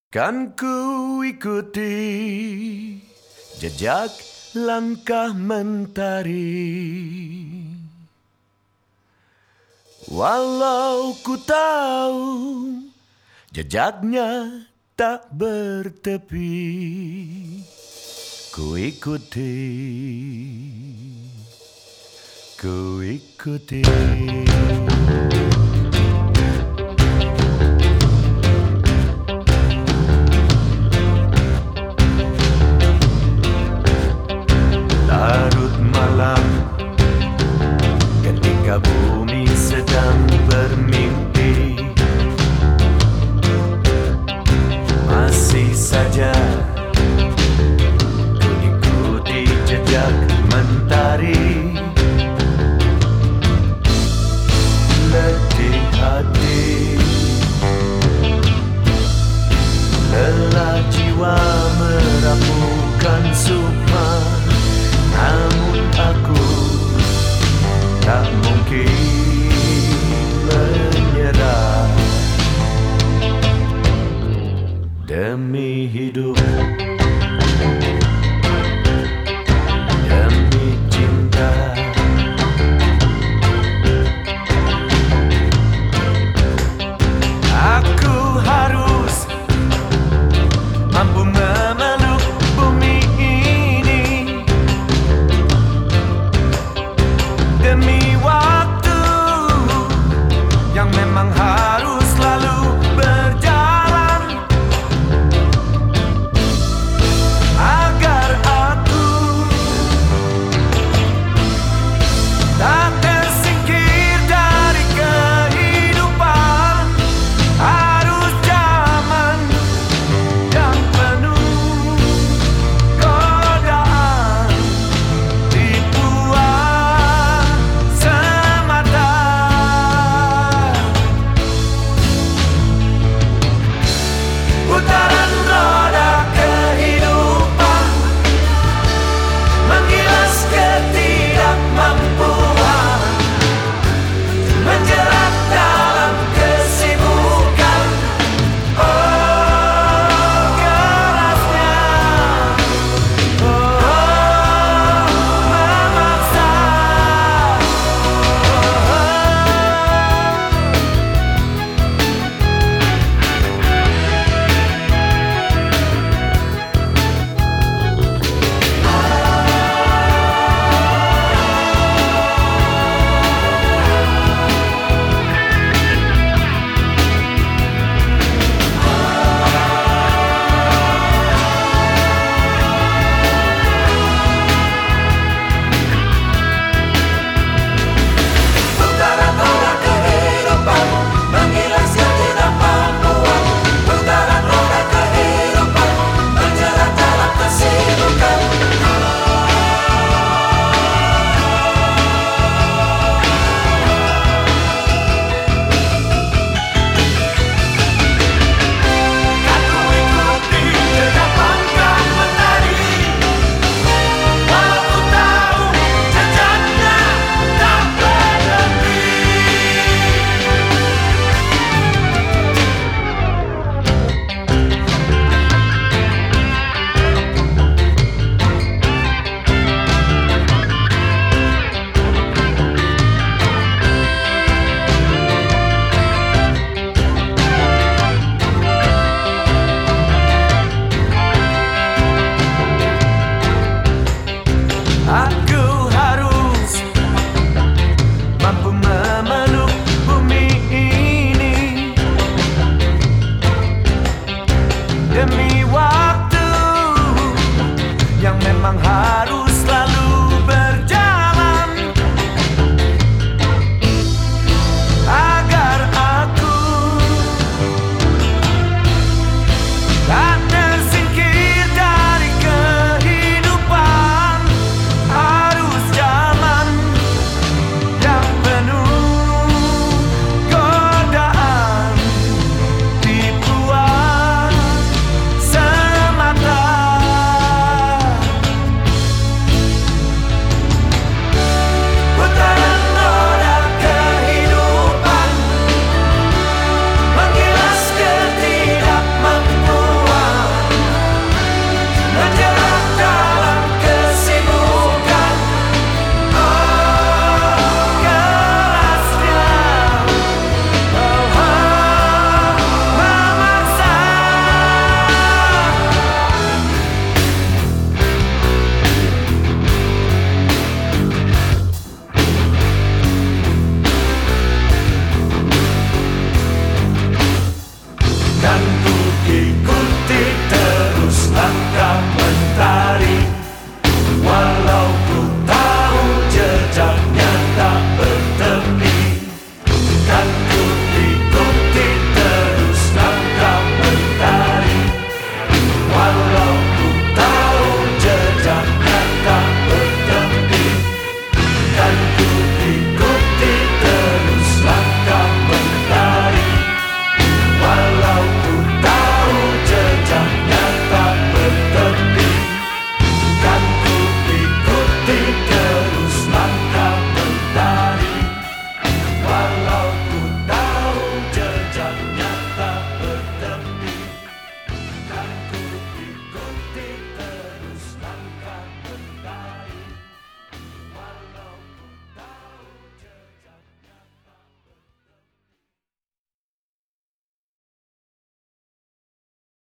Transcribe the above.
Kan ku ikuti jejak langkah mentari, walau ku tahu jejaknya tak bertepi. Ku ikuti, ku ikuti. Larut malam ketika bumi sedang bermimpi, masih saja ku ikuti jejak mentari. Letih hati, lelah jiwa merapuhkan sukma, namun aku tak mungkin menyerah. Demi hidup, demi cinta, aku harus mampu memeluk bumi ini. Demi waktu yang memang harus selalu berjalan, agar aku tak tersingkir dari kehidupan. Harus zaman yang penuh godaan, tipuan semata. Putaran roda kehidupan menggilas ketidakmampuan, menjerat dalam kesibukan. Oh, kerasnya, oh, memaksa. Putaran roda kehidupan menggilas ketidakmampuan, putaran roda kehidupan menjerat dalam kesibukan. Kan ku ikuti jejak langkah mentari, walau ku tahu jejaknya tak berhenti. Aku harus mampu memeluk bumi ini. Demi waktu yang memang harus